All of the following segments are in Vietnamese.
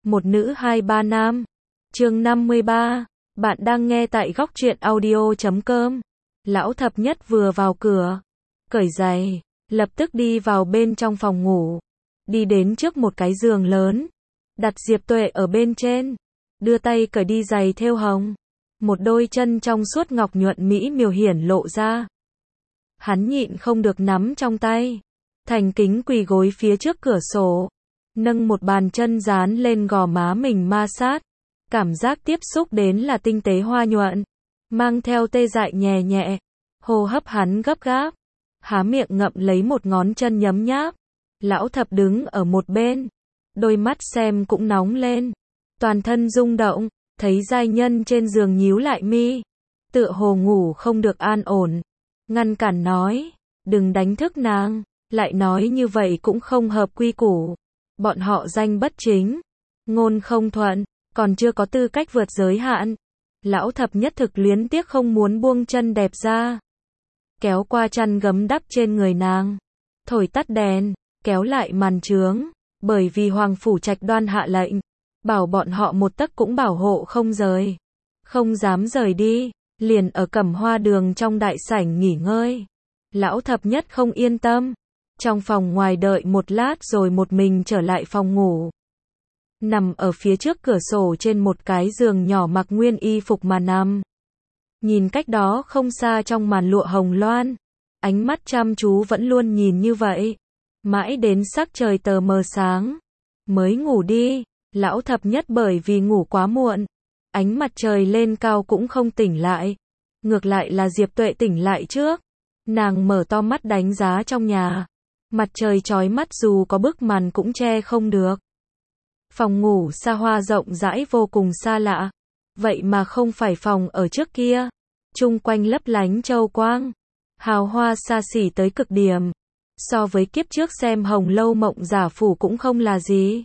một nữ hai ba nam. Chương 53. Bạn đang nghe tại góc truyện audio.com. Lão thập nhất vừa vào cửa, cởi giày, lập tức đi vào bên trong phòng ngủ. Đi đến trước một cái giường lớn, đặt Diệp Tuệ ở bên trên, đưa tay cởi đi giày thêu hồng. Một đôi chân trong suốt ngọc nhuận mỹ miều hiển lộ ra. Hắn nhịn không được nắm trong tay, thành kính quỳ gối phía trước cửa sổ, nâng một bàn chân dán lên gò má mình ma sát. Cảm giác tiếp xúc đến là tinh tế hoa nhuận, mang theo tê dại nhẹ nhẹ. Hô hấp hắn gấp gáp, há miệng ngậm lấy một ngón chân nhấm nháp. Lão thập đứng ở một bên, đôi mắt xem cũng nóng lên, toàn thân rung động, thấy giai nhân trên giường nhíu lại mi, tựa hồ ngủ không được an ổn, ngăn cản nói, đừng đánh thức nàng, lại nói như vậy cũng không hợp quy củ. Bọn họ danh bất chính, ngôn không thuận, còn chưa có tư cách vượt giới hạn. Lão thập nhất thực luyến tiếc không muốn buông chân đẹp ra, kéo qua chăn gấm đắp trên người nàng, thổi tắt đèn, kéo lại màn trướng, bởi vì Hoàng Phủ Trạch Đoan hạ lệnh, bảo bọn họ một tấc cũng bảo hộ không rời, không dám rời đi, liền ở Cẩm Hoa Đường trong đại sảnh nghỉ ngơi. Lão thập nhất không yên tâm, trong phòng ngoài đợi một lát rồi một mình trở lại phòng ngủ. Nằm ở phía trước cửa sổ trên một cái giường nhỏ mặc nguyên y phục mà nằm. Nhìn cách đó không xa trong màn lụa hồng loan, ánh mắt chăm chú vẫn luôn nhìn như vậy, mãi đến sắc trời tờ mờ sáng, mới ngủ đi. Lão thập nhất bởi vì ngủ quá muộn, ánh mặt trời lên cao cũng không tỉnh lại. Ngược lại là Diệp Tuệ tỉnh lại trước, nàng mở to mắt đánh giá trong nhà. Mặt trời chói mắt dù có bức màn cũng che không được. Phòng ngủ xa hoa rộng rãi vô cùng xa lạ, vậy mà không phải phòng ở trước kia. Chung quanh lấp lánh châu quang, hào hoa xa xỉ tới cực điểm. So với kiếp trước xem Hồng Lâu Mộng Giả Phủ cũng không là gì.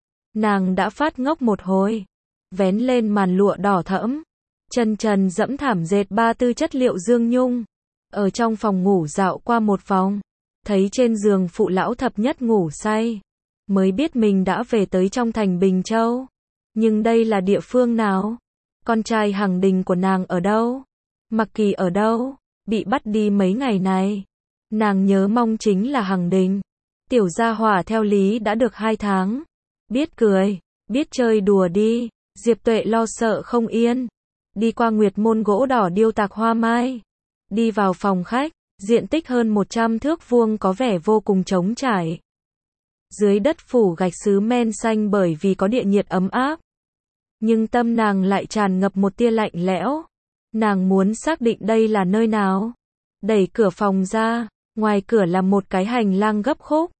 Nàng đã phát ngốc một hồi, vén lên màn lụa đỏ thẫm, chân trần dẫm thảm dệt ba tư chất liệu dương nhung. Ở trong phòng ngủ dạo qua một vòng, thấy trên giường phụ lão thập nhất ngủ say, mới biết mình đã về tới trong thành Bình Châu. Nhưng đây là địa phương nào? Con trai Hằng Đình của nàng ở đâu? Mặc Kỳ ở đâu? Bị bắt đi mấy ngày này. Nàng nhớ mong chính là Hằng Đình. Tiểu gia hỏa theo lý đã được 2 tháng. Biết cười, biết chơi đùa đi. Diệp Tuệ lo sợ không yên. Đi qua Nguyệt Môn gỗ đỏ điêu tạc hoa mai. Đi vào phòng khách, diện tích hơn 100 thước vuông có vẻ vô cùng trống trải. Dưới đất phủ gạch sứ men xanh bởi vì có địa nhiệt ấm áp. Nhưng tâm nàng lại tràn ngập một tia lạnh lẽo. Nàng muốn xác định đây là nơi nào. Đẩy cửa phòng ra, ngoài cửa là một cái hành lang gấp khúc.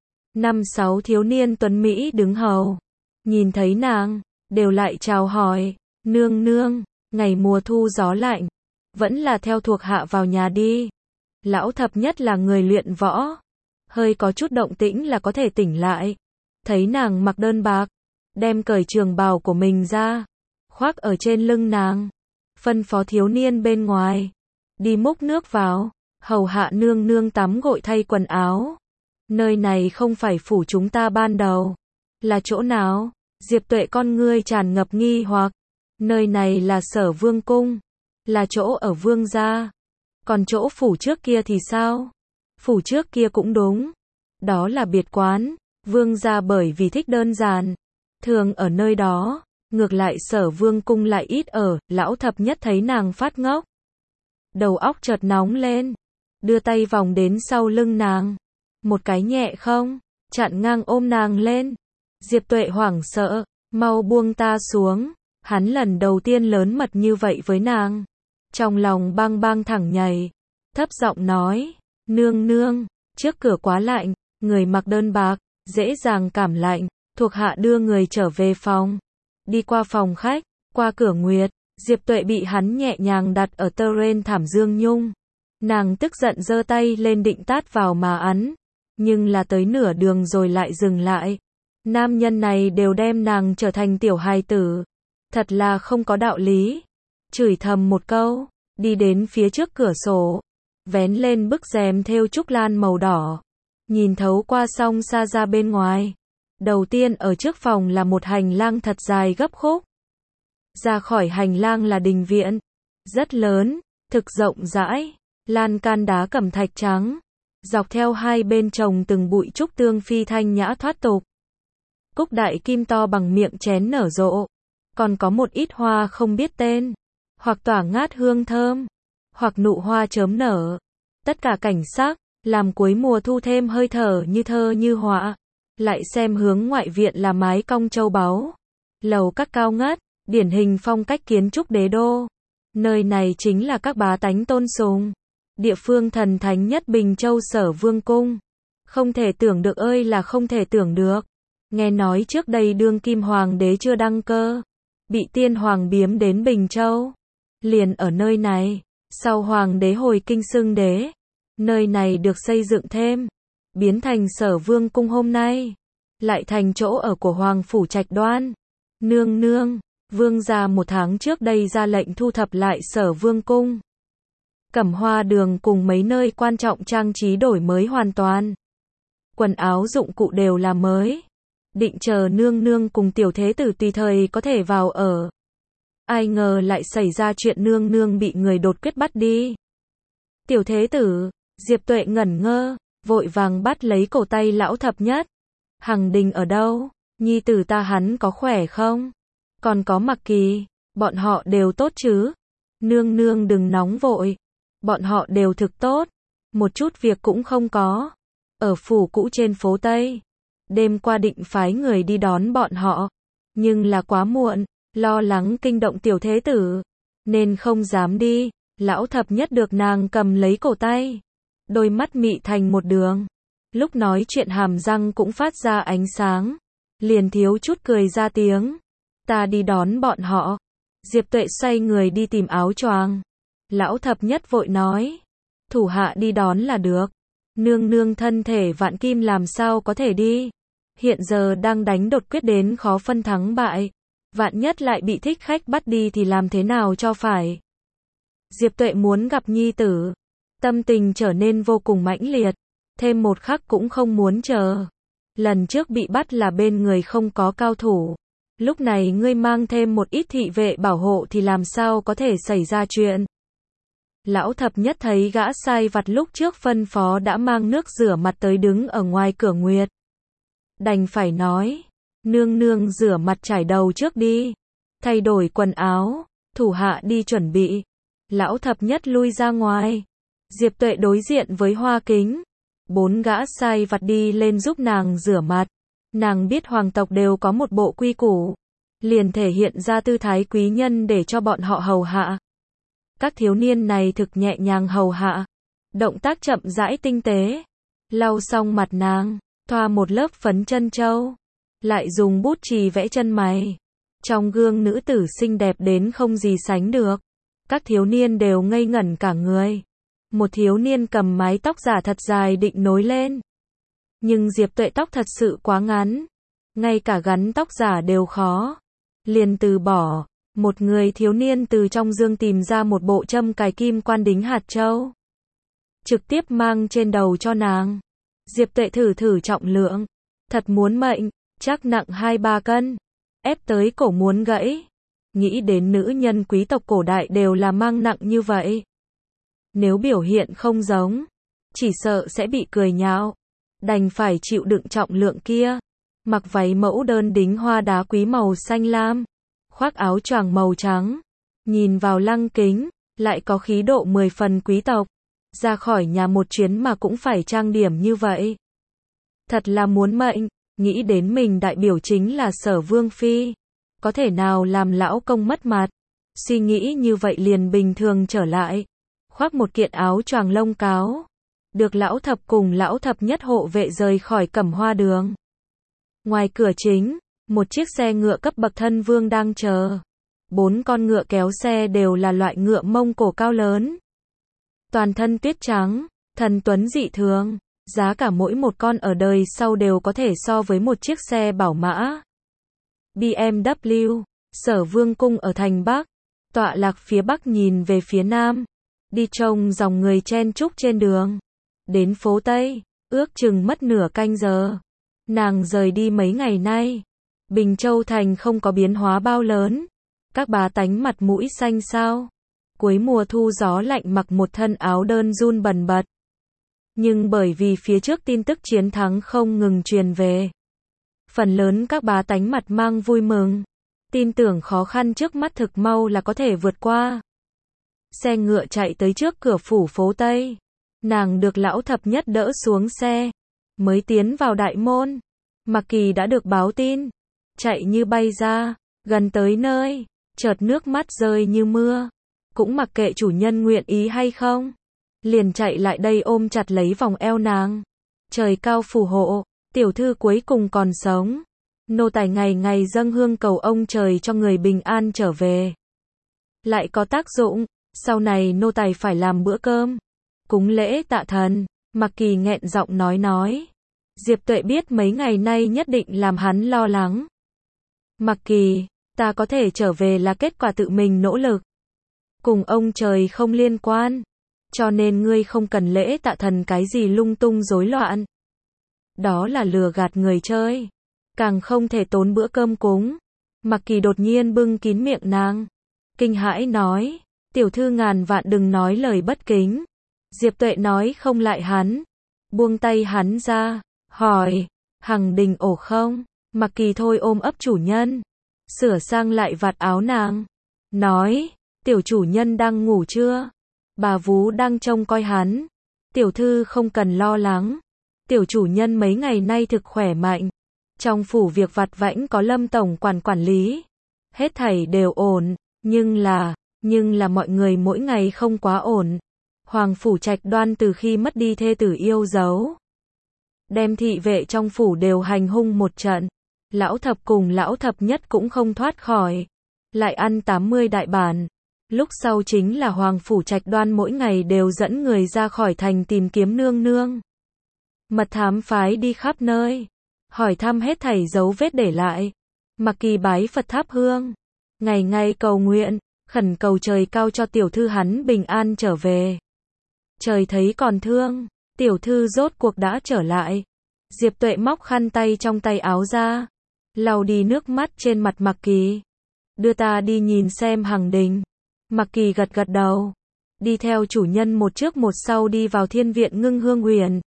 5-6 thiếu niên tuấn Mỹ đứng hầu. Nhìn thấy nàng, đều lại chào hỏi. Nương nương, ngày mùa thu gió lạnh, vẫn là theo thuộc hạ vào nhà đi. Lão thập nhất là người luyện võ, hơi có chút động tĩnh là có thể tỉnh lại. Thấy nàng mặc đơn bạc, đem cởi trường bào của mình ra, khoác ở trên lưng nàng, phân phó thiếu niên bên ngoài, đi múc nước vào, hầu hạ nương nương tắm gội thay quần áo. Nơi này không phải phủ chúng ta ban đầu. Là chỗ nào? Diệp Tuệ con ngươi tràn ngập nghi hoặc. Nơi này là Sở Vương cung, là chỗ ở vương gia. Còn chỗ phủ trước kia thì sao? Phủ trước kia cũng đúng, đó là biệt quán. Vương gia bởi vì thích đơn giản, thường ở nơi đó. Ngược lại Sở Vương cung lại ít ở. Lão thập nhất thấy nàng phát ngốc, đầu óc chợt nóng lên, đưa tay vòng đến sau lưng nàng, một cái nhẹ không, chặn ngang ôm nàng lên. Diệp Tuệ hoảng sợ, mau buông ta xuống. Hắn lần đầu tiên lớn mật như vậy với nàng, trong lòng bang bang thẳng nhảy, thấp giọng nói, nương nương, trước cửa quá lạnh, người mặc đơn bạc, dễ dàng cảm lạnh, thuộc hạ đưa người trở về phòng. Đi qua phòng khách, qua cửa nguyệt, Diệp Tuệ bị hắn nhẹ nhàng đặt ở tơ ren thảm dương nhung. Nàng tức giận giơ tay lên định tát vào mà ấn, nhưng là tới nửa đường rồi lại dừng lại. Nam nhân này đều đem nàng trở thành tiểu hài tử, thật là không có đạo lý. Chửi thầm một câu, đi đến phía trước cửa sổ, vén lên bức rèm thêu trúc lan màu đỏ, nhìn thấu qua song xa ra bên ngoài. Đầu tiên ở trước phòng là một hành lang thật dài gấp khúc. Ra khỏi hành lang là đình viện, rất lớn, thực rộng rãi, lan can đá cẩm thạch trắng. Dọc theo hai bên trồng từng bụi trúc tương phi thanh nhã thoát tục. Cúc đại kim to bằng miệng chén nở rộ. Còn có một ít hoa không biết tên, hoặc tỏa ngát hương thơm, hoặc nụ hoa chớm nở. Tất cả cảnh sắc, làm cuối mùa thu thêm hơi thở như thơ như họa. Lại xem hướng ngoại viện là mái cong châu báu, lầu các cao ngất, điển hình phong cách kiến trúc đế đô. Nơi này chính là các bá tánh tôn sùng. Địa phương thần thánh nhất Bình Châu Sở Vương Cung. Không thể tưởng được ơi là không thể tưởng được. Nghe nói trước đây đương kim hoàng đế chưa đăng cơ, bị tiên hoàng biếm đến Bình Châu. Liền ở nơi này, sau hoàng đế hồi kinh xưng đế, nơi này được xây dựng thêm, biến thành Sở Vương Cung hôm nay, lại thành chỗ ở của Hoàng Phủ Trạch Đoan. Nương nương, vương gia 1 tháng trước đây ra lệnh thu thập lại Sở Vương Cung. Cẩm Hoa Đường cùng mấy nơi quan trọng trang trí đổi mới hoàn toàn. Quần áo dụng cụ đều là mới. Định chờ nương nương cùng tiểu thế tử tùy thời có thể vào ở. Ai ngờ lại xảy ra chuyện nương nương bị người đột quyết bắt đi. Tiểu thế tử, Diệp Tuệ ngẩn ngơ, vội vàng bắt lấy cổ tay lão thập nhất. Hằng Đình ở đâu? Nhi tử ta hắn có khỏe không? Còn có Mặc Kỳ, bọn họ đều tốt chứ? Nương nương đừng nóng vội. Bọn họ đều thực tốt. Một chút việc cũng không có. Ở phủ cũ trên phố Tây. Đêm qua định phái người đi đón bọn họ. Nhưng là quá muộn. Lo lắng kinh động tiểu thế tử. Nên không dám đi. Lão thập nhất được nàng cầm lấy cổ tay. Đôi mắt mị thành một đường. Lúc nói chuyện hàm răng cũng phát ra ánh sáng. Liền thiếu chút cười ra tiếng. Ta đi đón bọn họ. Diệp Tuệ xoay người đi tìm áo choàng. Lão thập nhất vội nói. Thủ hạ đi đón là được. Nương nương thân thể vạn kim làm sao có thể đi. Hiện giờ đang đánh đột quyết đến khó phân thắng bại. Vạn nhất lại bị thích khách bắt đi thì làm thế nào cho phải. Diệp Tuệ muốn gặp nhi tử. Tâm tình trở nên vô cùng mãnh liệt. Thêm một khắc cũng không muốn chờ. Lần trước bị bắt là bên người không có cao thủ. Lúc này ngươi mang thêm một ít thị vệ bảo hộ thì làm sao có thể xảy ra chuyện. Lão thập nhất thấy gã sai vặt lúc trước phân phó đã mang nước rửa mặt tới đứng ở ngoài cửa nguyệt. Đành phải nói, nương nương rửa mặt chải đầu trước đi. Thay đổi quần áo, thủ hạ đi chuẩn bị. Lão thập nhất lui ra ngoài. Diệp Tuệ đối diện với Hoa Kính. 4 gã sai vặt đi lên giúp nàng rửa mặt. Nàng biết hoàng tộc đều có một bộ quy củ. Liền thể hiện ra tư thái quý nhân để cho bọn họ hầu hạ. Các thiếu niên này thực nhẹ nhàng hầu hạ. Động tác chậm rãi tinh tế. Lau xong mặt nàng, thoa một lớp phấn chân châu. Lại dùng bút chì vẽ chân mày. Trong gương nữ tử xinh đẹp đến không gì sánh được. Các thiếu niên đều ngây ngẩn cả người. Một thiếu niên cầm mái tóc giả thật dài định nối lên. Nhưng Diệp Tuệ tóc thật sự quá ngắn. Ngay cả gắn tóc giả đều khó. Liền từ bỏ. Một người thiếu niên từ trong dương tìm ra một bộ châm cài kim quan đính hạt châu. Trực tiếp mang trên đầu cho nàng. Diệp Tuệ thử trọng lượng. Thật muốn mệnh, chắc nặng 2-3 cân. Ép tới cổ muốn gãy. Nghĩ đến nữ nhân quý tộc cổ đại đều là mang nặng như vậy. Nếu biểu hiện không giống, chỉ sợ sẽ bị cười nhạo. Đành phải chịu đựng trọng lượng kia. Mặc váy mẫu đơn đính hoa đá quý màu xanh lam. Khoác áo choàng màu trắng. Nhìn vào lăng kính, lại có khí độ 10 phần quý tộc. Ra khỏi nhà một chuyến mà cũng phải trang điểm như vậy. Thật là muốn mệnh, nghĩ đến mình đại biểu chính là Sở Vương Phi. Có thể nào làm lão công mất mặt. Suy nghĩ như vậy liền bình thường trở lại. Khoác một kiện áo choàng lông cáo. Được lão thập cùng lão thập nhất hộ vệ rời khỏi Cẩm Hoa Đường. Ngoài cửa chính, một chiếc xe ngựa cấp bậc thân vương đang chờ. 4 con ngựa kéo xe đều là loại ngựa Mông Cổ cao lớn. Toàn thân tuyết trắng, thần tuấn dị thường. Giá cả mỗi một con ở đời sau đều có thể so với một chiếc xe bảo mã. BMW, Sở Vương Cung ở thành Bắc. Tọa lạc phía Bắc nhìn về phía Nam. Đi trông dòng người chen chúc trên đường. Đến phố Tây, ước chừng mất nửa canh giờ. Nàng rời đi mấy ngày nay, Bình Châu Thành không có biến hóa bao lớn. Các bá tánh mặt mũi xanh xao. Cuối mùa thu gió lạnh mặc một thân áo đơn run bần bật. Nhưng bởi vì phía trước tin tức chiến thắng không ngừng truyền về, phần lớn các bá tánh mặt mang vui mừng, tin tưởng khó khăn trước mắt thực mau là có thể vượt qua. Xe ngựa chạy tới trước cửa phủ phố Tây. Nàng được lão thập nhất đỡ xuống xe, mới tiến vào đại môn. Mặc Kỳ đã được báo tin, chạy như bay ra, gần tới nơi, chợt nước mắt rơi như mưa. Cũng mặc kệ chủ nhân nguyện ý hay không, liền chạy lại đây ôm chặt lấy vòng eo nàng. Trời cao phù hộ, tiểu thư cuối cùng còn sống. Nô tài ngày ngày dâng hương cầu ông trời cho người bình an trở về. Lại có tác dụng, sau này nô tài phải làm bữa cơm, cúng lễ tạ thần. Mặc Kỳ nghẹn giọng nói. Diệp Tuệ biết mấy ngày nay nhất định làm hắn lo lắng. Mặc Kỳ, ta có thể trở về là kết quả tự mình nỗ lực. Cùng ông trời không liên quan. Cho nên ngươi không cần lễ tạ thần cái gì lung tung rối loạn. Đó là lừa gạt người chơi. Càng không thể tốn bữa cơm cúng. Mặc Kỳ đột nhiên bưng kín miệng nàng, kinh hãi nói, tiểu thư ngàn vạn đừng nói lời bất kính. Diệp Tuệ nói không lại hắn, buông tay hắn ra, hỏi, Hằng Đình ổ không? Mặc Kỳ thôi ôm ấp chủ nhân, sửa sang lại vạt áo nàng, nói, tiểu chủ nhân đang ngủ chưa? Bà vú đang trông coi hắn, tiểu thư không cần lo lắng, tiểu chủ nhân mấy ngày nay thực khỏe mạnh. Trong phủ việc vặt vãnh có Lâm tổng quản lý, hết thảy đều ổn, nhưng là mọi người mỗi ngày không quá ổn. Hoàng phủ Trạch Đoan từ khi mất đi thê tử yêu dấu, đem thị vệ trong phủ đều hành hung một trận. Lão thập cùng lão thập nhất cũng không thoát khỏi, lại ăn 80 đại bản. Lúc sau chính là Hoàng phủ Trạch Đoan mỗi ngày đều dẫn người ra khỏi thành tìm kiếm nương nương. Mật thám phái đi khắp nơi, hỏi thăm hết thảy dấu vết để lại. Mặc Kỳ bái Phật thắp hương, ngày ngày cầu nguyện, khẩn cầu trời cao cho tiểu thư hắn bình an trở về. Trời thấy còn thương, tiểu thư rốt cuộc đã trở lại. Diệp Tuệ móc khăn tay trong tay áo ra, lau đi nước mắt trên mặt Mặc Kỳ. Đưa ta đi nhìn xem Hằng Đình. Mặc Kỳ gật gật đầu, đi theo chủ nhân một trước một sau đi vào thiên viện Ngưng Hương Huyền.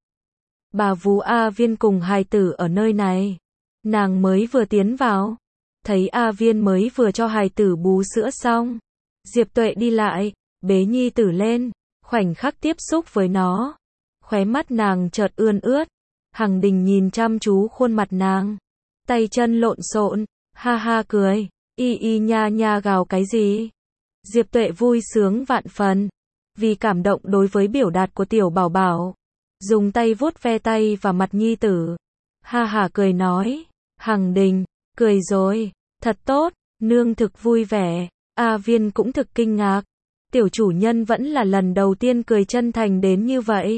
Bà vú A Viên cùng hài tử ở nơi này. Nàng mới vừa tiến vào, thấy A Viên mới vừa cho hài tử bú sữa xong. Diệp Tuệ đi lại, bế nhi tử lên, khoảnh khắc tiếp xúc với nó. Khóe mắt nàng chợt ươn ướt. Hằng Đình nhìn chăm chú khuôn mặt nàng, tay chân lộn xộn, ha ha cười, y y nha nha gào cái gì. Diệp Tuệ vui sướng vạn phần, vì cảm động đối với biểu đạt của tiểu bảo bảo. Dùng tay vuốt ve tay và mặt nhi tử. Ha hả cười nói. Hằng Đình, cười rồi, thật tốt, nương thực vui vẻ. A Viên cũng thực kinh ngạc. Tiểu chủ nhân vẫn là lần đầu tiên cười chân thành đến như vậy.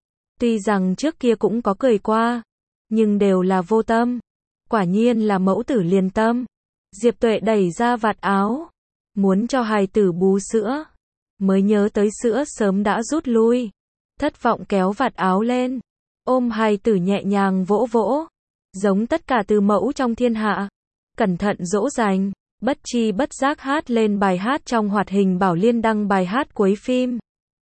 Tuy rằng trước kia cũng có cười qua, nhưng đều là vô tâm. Quả nhiên là mẫu tử liền tâm. Diệp Tuệ đẩy ra vạt áo, muốn cho hài tử bú sữa. Mới nhớ tới sữa sớm đã rút lui. Thất vọng kéo vạt áo lên, ôm hài tử nhẹ nhàng vỗ vỗ, giống tất cả từ mẫu trong thiên hạ. Cẩn thận dỗ dành, bất chi bất giác hát lên bài hát trong hoạt hình Bảo Liên đăng bài hát cuối phim.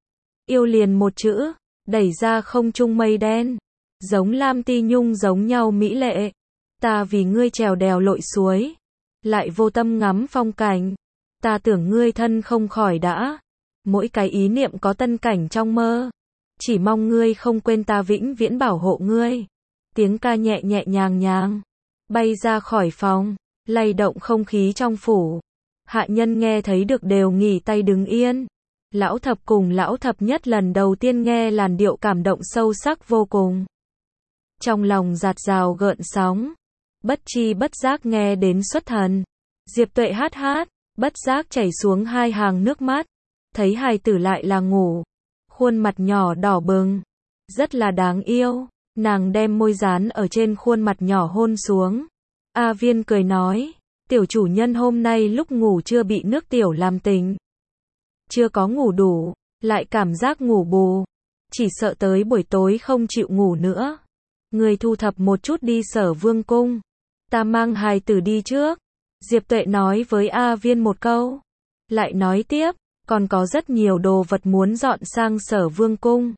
Yêu liền một chữ, đẩy ra không trung mây đen, giống Lam Ti Nhung giống nhau mỹ lệ. Ta vì ngươi trèo đèo lội suối, lại vô tâm ngắm phong cảnh. Ta tưởng ngươi thân không khỏi đã, mỗi cái ý niệm có tân cảnh trong mơ. Chỉ mong ngươi không quên ta vĩnh viễn bảo hộ ngươi. Tiếng ca nhẹ nhẹ nhàng nhàng, bay ra khỏi phòng, lay động không khí trong phủ. Hạ nhân nghe thấy được đều nghỉ tay đứng yên. Lão thập cùng lão thập nhất lần đầu tiên nghe làn điệu cảm động sâu sắc vô cùng. Trong lòng dạt dào gợn sóng, bất chi bất giác nghe đến xuất thần. Diệp Tuệ hát, bất giác chảy xuống hai hàng nước mắt. Thấy hài tử lại là ngủ, khuôn mặt nhỏ đỏ bừng, rất là đáng yêu. Nàng đem môi dán ở trên khuôn mặt nhỏ hôn xuống. A Viên cười nói, tiểu chủ nhân hôm nay lúc ngủ chưa bị nước tiểu làm tỉnh. Chưa có ngủ đủ, lại cảm giác ngủ bù. Chỉ sợ tới buổi tối không chịu ngủ nữa. Người thu thập một chút đi Sở Vương cung. Ta mang hài tử đi trước. Diệp Tuệ nói với A Viên một câu. Lại nói tiếp, còn có rất nhiều đồ vật muốn dọn sang Sở Vương cung.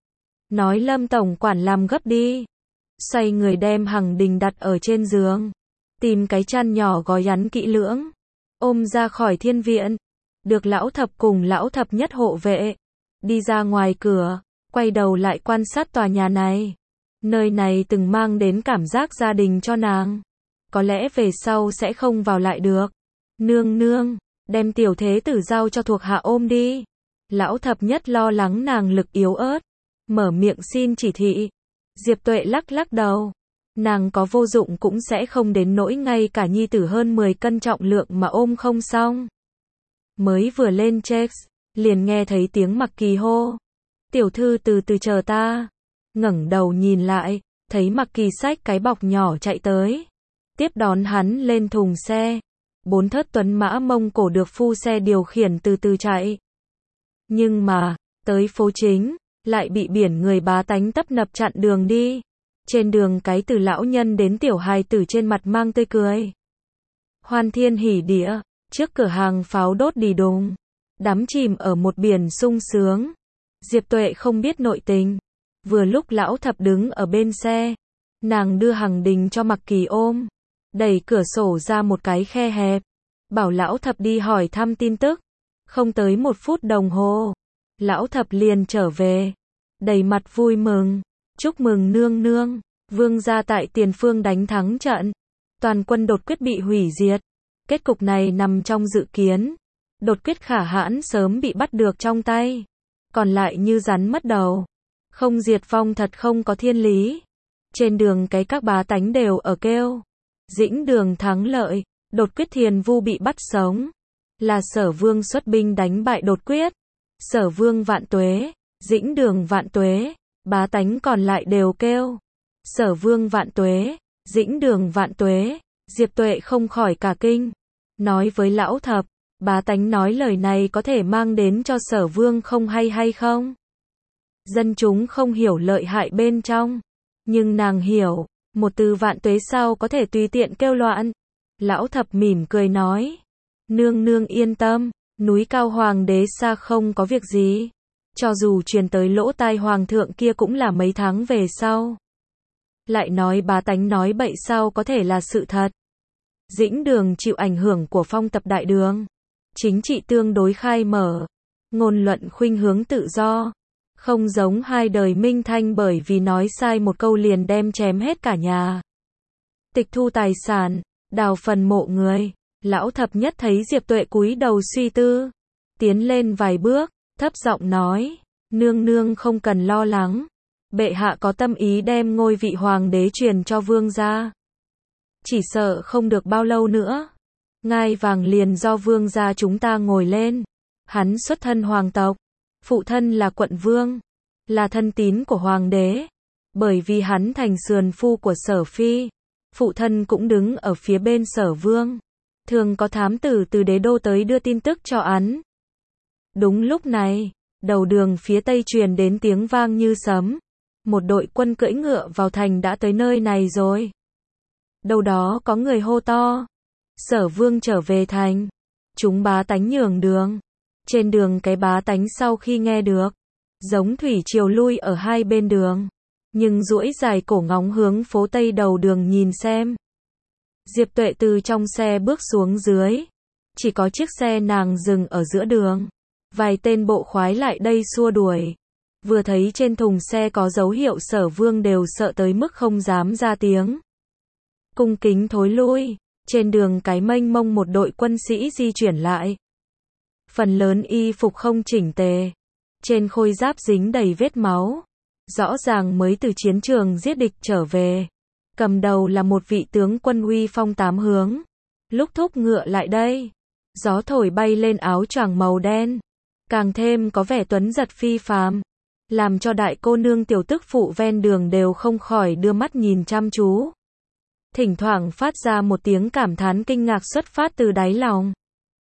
Nói Lâm tổng quản làm gấp đi. Xoay người đem Hằng Đình đặt ở trên giường. Tìm cái chăn nhỏ gói gắn kỹ lưỡng. Ôm ra khỏi thiên viện. Được lão thập cùng lão thập nhất hộ vệ. Đi ra ngoài cửa, quay đầu lại quan sát tòa nhà này. Nơi này từng mang đến cảm giác gia đình cho nàng. Có lẽ về sau sẽ không vào lại được. Nương nương, đem tiểu thế tử giao cho thuộc hạ ôm đi. Lão thập nhất lo lắng nàng lực yếu ớt. Mở miệng xin chỉ thị. Diệp Tuệ lắc lắc đầu. Nàng có vô dụng cũng sẽ không đến nỗi ngay cả nhi tử hơn 10 cân trọng lượng mà ôm không xong. Mới vừa lên Chex, liền nghe thấy tiếng Mặc Kỳ hô. Tiểu thư từ từ chờ ta. Ngẩng đầu nhìn lại, thấy Mặc Kỳ xách cái bọc nhỏ chạy tới. Tiếp đón hắn lên thùng xe. 4 thớt tuấn mã Mông Cổ được phu xe điều khiển từ từ chạy. Nhưng mà, tới phố chính, lại bị biển người bá tánh tấp nập chặn đường đi. Trên đường cái từ lão nhân đến tiểu hài tử trên mặt mang tươi cười. Hoan thiên hỉ địa, trước cửa hàng pháo đốt đi đùng. Đắm chìm ở một biển sung sướng. Diệp Tuệ không biết nội tình. Vừa lúc lão thập đứng ở bên xe. Nàng đưa Hằng Đình cho Mặc Kỳ ôm. Đẩy cửa sổ ra một cái khe hẹp. Bảo lão thập đi hỏi thăm tin tức. Không tới 1 phút đồng hồ. Lão thập liền trở về. Đầy mặt vui mừng. Chúc mừng nương nương. Vương gia tại Tiền Phương đánh thắng trận. Toàn quân đột quyết bị hủy diệt. Kết cục này nằm trong dự kiến. Đột quyết khả hãn sớm bị bắt được trong tay. Còn lại như rắn mất đầu. Không diệt vong thật không có thiên lý. Trên đường cái các bá tánh đều ở kêu. Dĩnh Đường thắng lợi. Đột quyết Thiền Vu bị bắt sống. Là Sở Vương xuất binh đánh bại đột quyết. Sở Vương vạn tuế. Dĩnh Đường vạn tuế. Bá tánh còn lại đều kêu. Sở Vương vạn tuế. Dĩnh Đường vạn tuế. Diệp Tuệ không khỏi cả kinh. Nói với lão thập. Bá tánh nói lời này có thể mang đến cho Sở Vương không hay không? Dân chúng không hiểu lợi hại bên trong. Nhưng nàng hiểu. Một từ vạn tuế sao có thể tùy tiện kêu loạn. Lão thập mỉm cười nói. Nương nương yên tâm. Núi cao hoàng đế xa không có việc gì. Cho dù truyền tới lỗ tai hoàng thượng kia cũng là mấy tháng về sau. Lại nói bá tánh nói bậy sao có thể là sự thật. Dĩnh Đường chịu ảnh hưởng của phong tập đại đường. Chính trị tương đối khai mở. Ngôn luận khuynh hướng tự do. Không giống hai đời Minh Thanh bởi vì nói sai một câu liền đem chém hết cả nhà. Tịch thu tài sản, đào phần mộ người. Lão thập nhất thấy Diệp Tuệ cúi đầu suy tư. Tiến lên vài bước, thấp giọng nói. Nương nương không cần lo lắng. Bệ hạ có tâm ý đem ngôi vị hoàng đế truyền cho vương gia. Chỉ sợ không được bao lâu nữa. Ngai vàng liền do vương gia chúng ta ngồi lên. Hắn xuất thân hoàng tộc. Phụ thân là quận vương. Là thân tín của hoàng đế. Bởi vì hắn thành sườn phu của Sở Phi. Phụ thân cũng đứng ở phía bên Sở Vương. Thường có thám tử từ đế đô tới đưa tin tức cho hắn. Đúng lúc này, đầu đường phía tây truyền đến tiếng vang như sấm. Một đội quân cưỡi ngựa vào thành đã tới nơi này rồi. Đâu đó có người hô to. Sở Vương trở về thành. Chúng bá tánh nhường đường. Trên đường cái bá tánh sau khi nghe được. Giống thủy triều lui ở hai bên đường. Nhưng duỗi dài cổ ngóng hướng phố tây đầu đường nhìn xem. Diệp Tuệ từ trong xe bước xuống dưới. Chỉ có chiếc xe nàng dừng ở giữa đường. Vài tên bộ khoái lại đây xua đuổi. Vừa thấy trên thùng xe có dấu hiệu Sở Vương đều sợ tới mức không dám ra tiếng. Cung kính thối lui. Trên đường cái mênh mông một đội quân sĩ di chuyển lại. Phần lớn y phục không chỉnh tề. Trên khôi giáp dính đầy vết máu. Rõ ràng mới từ chiến trường giết địch trở về. Cầm đầu là một vị tướng quân uy phong tám hướng. Lúc thúc ngựa lại đây. Gió thổi bay lên áo choàng màu đen. Càng thêm có vẻ tuấn giật phi phàm. Làm cho đại cô nương tiểu tức phụ ven đường đều không khỏi đưa mắt nhìn chăm chú. Thỉnh thoảng phát ra một tiếng cảm thán kinh ngạc xuất phát từ đáy lòng.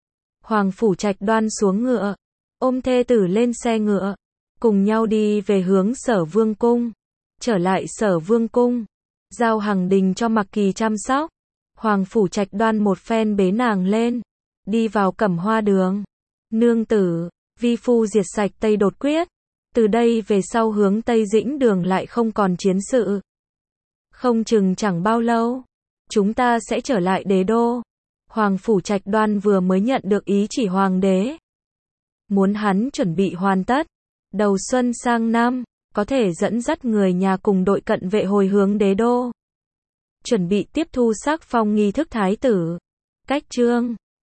Hoàng Phủ Trạch đoan xuống ngựa. Ôm thê tử lên xe ngựa. Cùng nhau đi về hướng Sở Vương cung. trở lại Sở Vương cung, giao Hằng Đình cho Mặc Kỳ chăm sóc. Hoàng Phủ Trạch Đoan một phen bế nàng lên, đi vào Cẩm Hoa đường. Nương tử, vi phu diệt sạch Tây Đột Quyết, từ đây về sau hướng Tây Dĩnh đường lại không còn chiến sự. Không chừng chẳng bao lâu, chúng ta sẽ trở lại đế đô. Hoàng Phủ Trạch Đoan vừa mới nhận được ý chỉ hoàng đế, muốn hắn chuẩn bị hoàn tất, đầu xuân sang năm, có thể dẫn dắt người nhà cùng đội cận vệ hồi hướng đế đô. Chuẩn bị tiếp thu sắc phong nghi thức thái tử. Cách chương